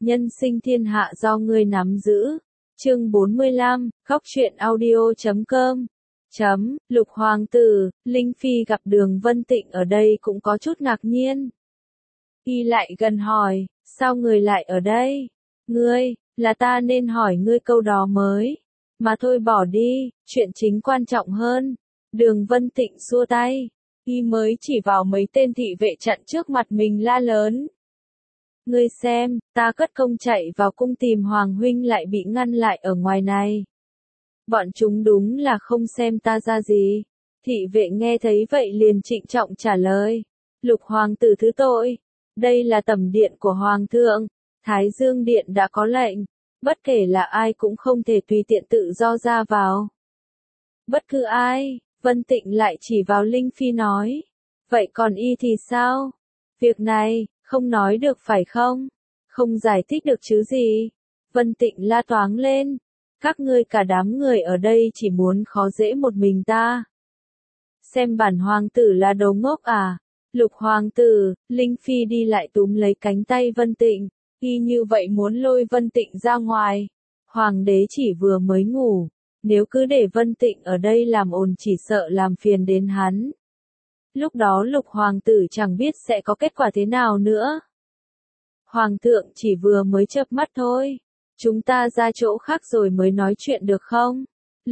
nhân sinh thiên hạ do ngươi nắm giữ. Chương 45, khóc truyện audio.com. Lục hoàng tử, Linh Phi gặp Đường Vân Tịnh ở đây cũng có chút ngạc nhiên. Y lại gần hỏi, sao người lại ở đây? Ngươi, là ta nên hỏi ngươi câu đó mới. Mà thôi bỏ đi, chuyện chính quan trọng hơn. Đường Vân Tịnh xua tay. Y mới chỉ vào mấy tên thị vệ chặn trước mặt mình la lớn. Ngươi xem, ta cất công chạy vào cung tìm Hoàng huynh lại bị ngăn lại ở ngoài này. Bọn chúng đúng là không xem ta ra gì. Thị vệ nghe thấy vậy liền trịnh trọng trả lời. Lục hoàng tử thứ tội. Đây là tẩm điện của Hoàng thượng. Thái Dương Điện đã có lệnh. Bất kể là ai cũng không thể tùy tiện tự do ra vào. Bất cứ ai, Vân Tịnh lại chỉ vào Linh Phi nói. Vậy còn y thì sao? Việc này, không nói được phải không? Không giải thích được chứ gì? Vân Tịnh la toáng lên. Các ngươi cả đám người ở đây chỉ muốn khó dễ một mình ta. Xem bản hoàng tử là đồ ngốc à? Lục hoàng tử, Linh Phi đi lại túm lấy cánh tay Vân Tịnh. Y như vậy muốn lôi Vân Tịnh ra ngoài. Hoàng đế chỉ vừa mới ngủ. Nếu cứ để Vân Tịnh ở đây làm ồn chỉ sợ làm phiền đến hắn. Lúc đó lục hoàng tử chẳng biết sẽ có kết quả thế nào nữa. Hoàng thượng chỉ vừa mới chớp mắt thôi. Chúng ta ra chỗ khác rồi mới nói chuyện được không?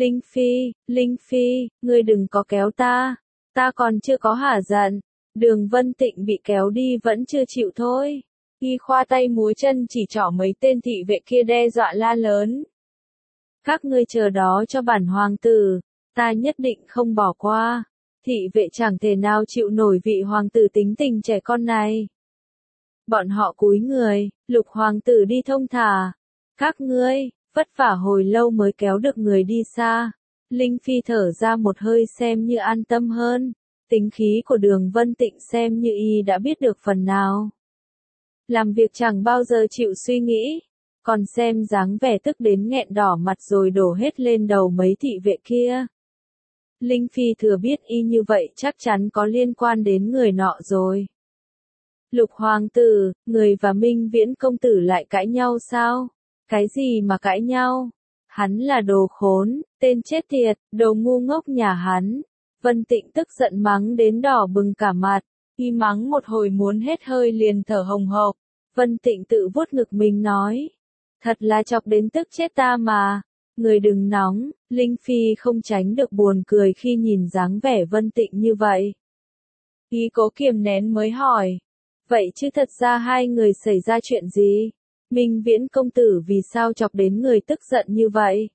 Linh Phi, ngươi đừng có kéo ta. Ta còn chưa có hả giận. Đường Vân Tịnh bị kéo đi vẫn chưa chịu thôi. Y khoa tay múa chân chỉ trỏ mấy tên thị vệ kia đe dọa la lớn. Các ngươi chờ đó cho bản hoàng tử, ta nhất định không bỏ qua. Thị vệ chẳng thể nào chịu nổi vị hoàng tử tính tình trẻ con này. Bọn họ cúi người, Lục hoàng tử đi thông thả. Các ngươi, vất vả hồi lâu mới kéo được người đi xa. Linh Phi thở ra một hơi xem như an tâm hơn. Tính khí của Đường Vân Tịnh xem như y đã biết được phần nào. Làm việc chẳng bao giờ chịu suy nghĩ. Còn xem dáng vẻ tức đến nghẹn đỏ mặt rồi đổ hết lên đầu mấy thị vệ kia. Linh Phi thừa biết y như vậy chắc chắn có liên quan đến người nọ rồi. Lục hoàng tử, người và Minh Viễn công tử lại cãi nhau sao? Cái gì mà cãi nhau? Hắn là đồ khốn, tên chết tiệt, đồ ngu ngốc nhà hắn. Vân Tịnh tức giận mắng đến đỏ bừng cả mặt. Y mắng một hồi muốn hết hơi liền thở hồng hộc. Vân Tịnh tự vuốt ngực mình nói. Thật là chọc đến tức chết ta mà. Người đừng nóng, Linh Phi không tránh được buồn cười khi nhìn dáng vẻ Vân Tịnh như vậy. Y cố kiềm nén mới hỏi. Vậy chứ thật ra hai người xảy ra chuyện gì? Minh Viễn công tử vì sao chọc đến người tức giận như vậy?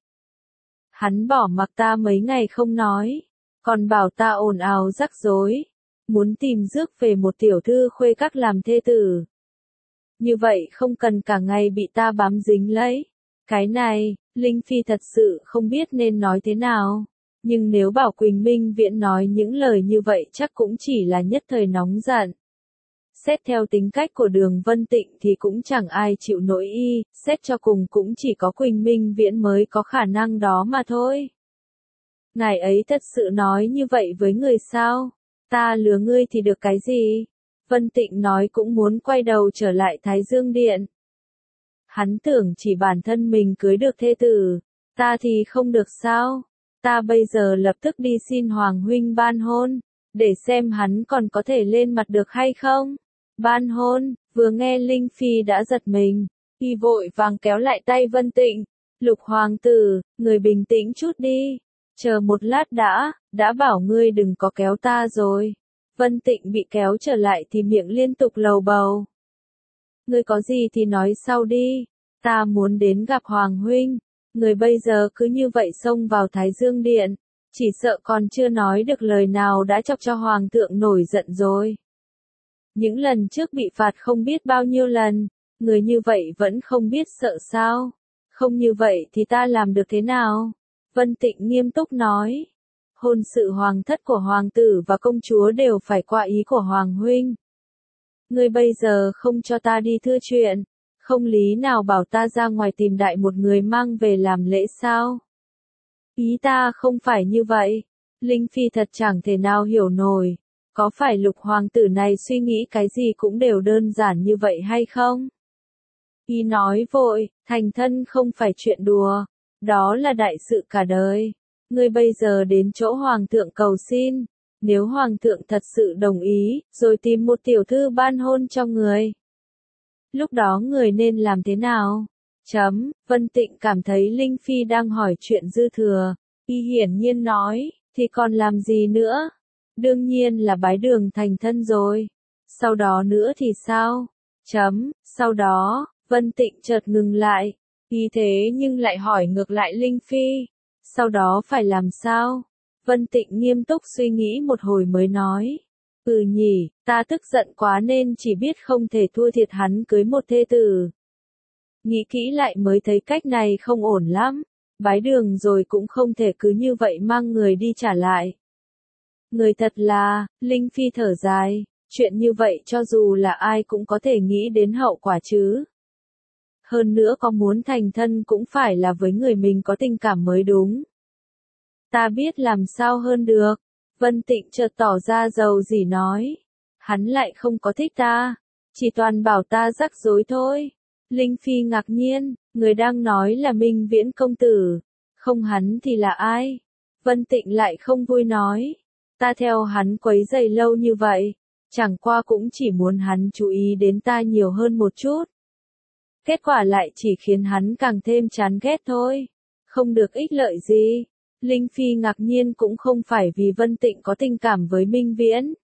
Hắn bỏ mặc ta mấy ngày không nói. Còn bảo ta ồn ào rắc rối. Muốn tìm rước về một tiểu thư khuê các làm thê tử. Như vậy không cần cả ngày bị ta bám dính lấy. Cái này, Linh Phi thật sự không biết nên nói thế nào. Nhưng nếu bảo Quỳnh Minh Viễn nói những lời như vậy chắc cũng chỉ là nhất thời nóng giận. Xét theo tính cách của Đường Vân Tịnh thì cũng chẳng ai chịu nổi y, xét cho cùng cũng chỉ có Quỳnh Minh Viễn mới có khả năng đó mà thôi. Ngài ấy thật sự nói như vậy với người sao? Ta lừa ngươi thì được cái gì? Vân Tịnh nói cũng muốn quay đầu trở lại Thái Dương Điện. Hắn tưởng chỉ bản thân mình cưới được thê tử, ta thì không được sao? Ta bây giờ lập tức đi xin Hoàng huynh ban hôn, để xem hắn còn có thể lên mặt được hay không? Ban hôn, vừa nghe Linh Phi đã giật mình, y vội vàng kéo lại tay Vân Tịnh. Lục hoàng tử, người bình tĩnh chút đi, chờ một lát đã bảo ngươi đừng có kéo ta rồi. Vân Tịnh bị kéo trở lại thì miệng liên tục lầu bầu. Ngươi có gì thì nói sau đi, ta muốn đến gặp Hoàng huynh. Người bây giờ cứ như vậy xông vào Thái Dương Điện, chỉ sợ còn chưa nói được lời nào đã chọc cho Hoàng thượng nổi giận rồi. Những lần trước bị phạt không biết bao nhiêu lần, người như vậy vẫn không biết sợ sao? Không như vậy thì ta làm được thế nào? Vân Tịnh nghiêm túc nói. Hôn sự hoàng thất của hoàng tử và công chúa đều phải qua ý của Hoàng huynh. Ngươi bây giờ không cho ta đi thưa chuyện, không lý nào bảo ta ra ngoài tìm đại một người mang về làm lễ sao? Ý ta không phải như vậy. Linh Phi thật chẳng thể nào hiểu nổi. Có phải lục hoàng tử này suy nghĩ cái gì cũng đều đơn giản như vậy hay không? Y nói vội, thành thân không phải chuyện đùa, đó là đại sự cả đời. Ngươi bây giờ đến chỗ hoàng thượng cầu xin, nếu hoàng thượng thật sự đồng ý, rồi tìm một tiểu thư ban hôn cho người. Lúc đó người nên làm thế nào? Vân Tịnh cảm thấy Linh Phi đang hỏi chuyện dư thừa. Y hiển nhiên nói, thì còn làm gì nữa? Đương nhiên là bái đường thành thân rồi. Sau đó nữa thì sao? Sau đó, Vân Tịnh chợt ngừng lại. Y thế nhưng lại hỏi ngược lại Linh Phi. Sau đó phải làm sao? Vân Tịnh nghiêm túc suy nghĩ một hồi mới nói. Nhỉ, ta tức giận quá nên chỉ biết không thể thua thiệt hắn cưới một thê tử. Nghĩ kỹ lại mới thấy cách này không ổn lắm. Bái đường rồi cũng không thể cứ như vậy mang người đi trả lại. Người thật là, Linh Phi thở dài, chuyện như vậy cho dù là ai cũng có thể nghĩ đến hậu quả chứ. Hơn nữa có muốn thành thân cũng phải là với người mình có tình cảm mới đúng. Ta biết làm sao hơn được. Vân Tịnh chợt tỏ ra giàu dĩ nói. Hắn lại không có thích ta, chỉ toàn bảo ta rắc rối thôi. Linh Phi ngạc nhiên, người đang nói là Minh Viễn công tử, không hắn thì là ai? Vân Tịnh lại không vui nói, ta theo hắn quấy rầy lâu như vậy, chẳng qua cũng chỉ muốn hắn chú ý đến ta nhiều hơn một chút. Kết quả lại chỉ khiến hắn càng thêm chán ghét thôi, không được ích lợi gì. Linh Phi ngạc nhiên cũng không phải vì Vân Tịnh có tình cảm với Minh Viễn,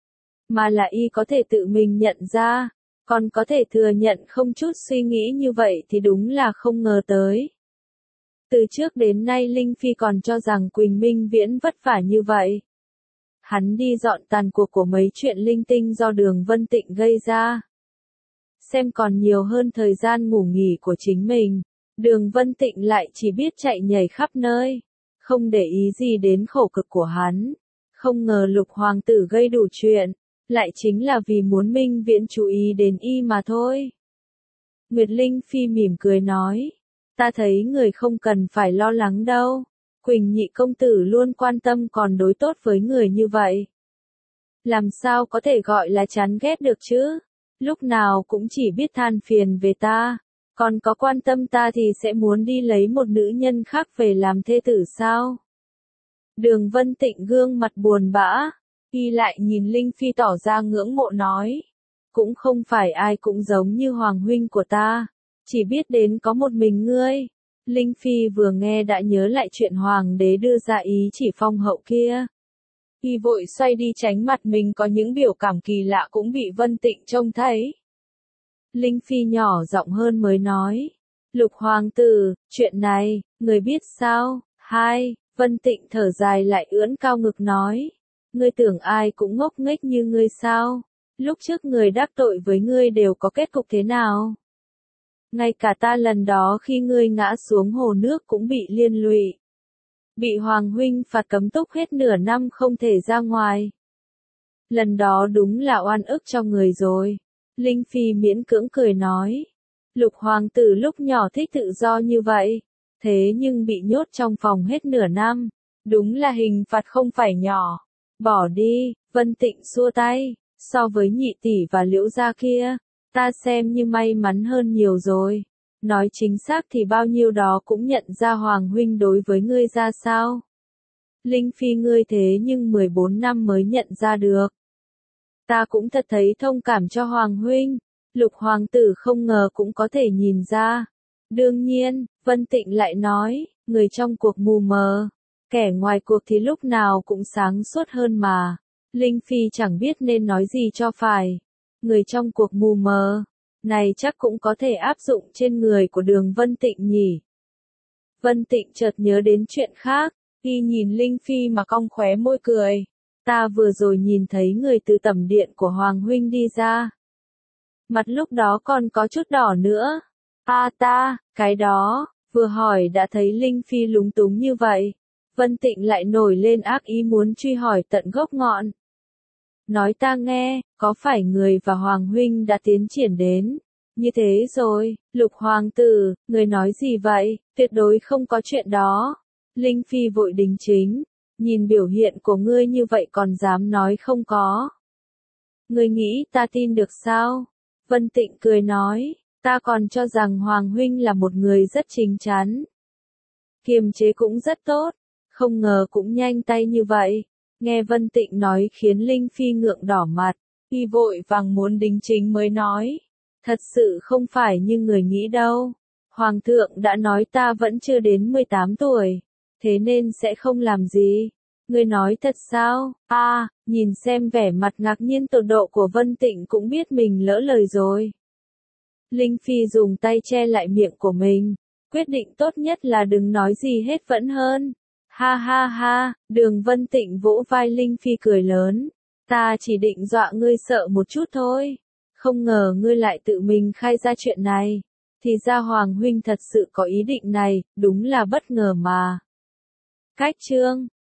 mà là y có thể tự mình nhận ra. Còn có thể thừa nhận không chút suy nghĩ như vậy thì đúng là không ngờ tới. Từ trước đến nay Linh Phi còn cho rằng Quỳnh Minh Viễn vất vả như vậy. Hắn đi dọn tàn cuộc của mấy chuyện linh tinh do Đường Vân Tịnh gây ra. Xem còn nhiều hơn thời gian ngủ nghỉ của chính mình. Đường Vân Tịnh lại chỉ biết chạy nhảy khắp nơi, không để ý gì đến khổ cực của hắn. Không ngờ Lục hoàng tử gây đủ chuyện, lại chính là vì muốn Minh Viễn chú ý đến y mà thôi. Nguyệt Linh Phi mỉm cười nói, ta thấy người không cần phải lo lắng đâu. Quỳnh nhị công tử luôn quan tâm còn đối tốt với người như vậy. Làm sao có thể gọi là chán ghét được chứ? Lúc nào cũng chỉ biết than phiền về ta, còn có quan tâm ta thì sẽ muốn đi lấy một nữ nhân khác về làm thê tử sao? Đường Vân Tịnh gương mặt buồn bã. Y lại nhìn Linh Phi tỏ ra ngưỡng mộ nói. Cũng không phải ai cũng giống như Hoàng huynh của ta. Chỉ biết đến có một mình ngươi. Linh Phi vừa nghe đã nhớ lại chuyện Hoàng đế đưa ra ý chỉ phong hậu kia. Y vội xoay đi tránh mặt mình có những biểu cảm kỳ lạ cũng bị Vân Tịnh trông thấy. Linh Phi nhỏ giọng hơn mới nói. Lục hoàng tử, chuyện này, người biết sao? Vân Tịnh thở dài lại ưỡn cao ngực nói. Ngươi tưởng ai cũng ngốc nghếch như ngươi sao? Lúc trước người đắc tội với ngươi đều có kết cục thế nào? Ngay cả ta lần đó khi ngươi ngã xuống hồ nước cũng bị liên lụy. Bị Hoàng huynh phạt cấm túc hết nửa năm không thể ra ngoài. Lần đó đúng là oan ức cho người rồi. Linh Phi miễn cưỡng cười nói. Lục hoàng tử lúc nhỏ thích tự do như vậy. Thế nhưng bị nhốt trong phòng hết nửa năm. Đúng là hình phạt không phải nhỏ. Bỏ đi, Vân Tịnh xua tay, so với nhị tỷ và Liễu gia kia, ta xem như may mắn hơn nhiều rồi. Nói chính xác thì bao nhiêu đó cũng nhận ra Hoàng huynh đối với ngươi ra sao. Linh Phi ngươi thế nhưng 14 năm mới nhận ra được. Ta cũng thật thấy thông cảm cho Hoàng huynh, Lục hoàng tử không ngờ cũng có thể nhìn ra. Đương nhiên, Vân Tịnh lại nói, người trong cuộc mù mờ. Kẻ ngoài cuộc thì lúc nào cũng sáng suốt hơn mà. Linh Phi chẳng biết nên nói gì cho phải. Người trong cuộc mù mờ, này chắc cũng có thể áp dụng trên người của Đường Vân Tịnh nhỉ. Vân Tịnh chợt nhớ đến chuyện khác, y nhìn Linh Phi mà cong khóe môi cười. Ta vừa rồi nhìn thấy người từ tẩm điện của Hoàng huynh đi ra. Mặt lúc đó còn có chút đỏ nữa. Cái đó, vừa hỏi đã thấy Linh Phi lúng túng như vậy. Vân Tịnh lại nổi lên ác ý muốn truy hỏi tận gốc ngọn. Nói ta nghe, có phải người và Hoàng huynh đã tiến triển đến như thế rồi? Lục hoàng tử, người nói gì vậy? Tuyệt đối không có chuyện đó. Linh Phi vội đính chính, nhìn biểu hiện của ngươi như vậy còn dám nói không có. Ngươi nghĩ ta tin được sao? Vân Tịnh cười nói, Ta còn cho rằng Hoàng huynh là một người rất chín chắn. Kiềm chế cũng rất tốt, không ngờ cũng nhanh tay như vậy. Nghe Vân Tịnh nói khiến Linh Phi ngượng đỏ mặt, y vội vàng muốn đính chính mới nói. Thật sự không phải như người nghĩ đâu. Hoàng thượng đã nói ta vẫn chưa đến 18 tuổi, thế nên sẽ không làm gì. Ngươi nói thật sao? Nhìn xem vẻ mặt ngạc nhiên tột độ của Vân Tịnh cũng biết mình lỡ lời rồi. Linh Phi dùng tay che lại miệng của mình, quyết định tốt nhất là đừng nói gì hết vẫn hơn. Ha ha ha, Đường Vân Tịnh vỗ vai Linh Phi cười lớn. Ta chỉ định dọa ngươi sợ một chút thôi. Không ngờ ngươi lại tự mình khai ra chuyện này. Thì ra Hoàng huynh thật sự có ý định này, đúng là bất ngờ mà. Cách chương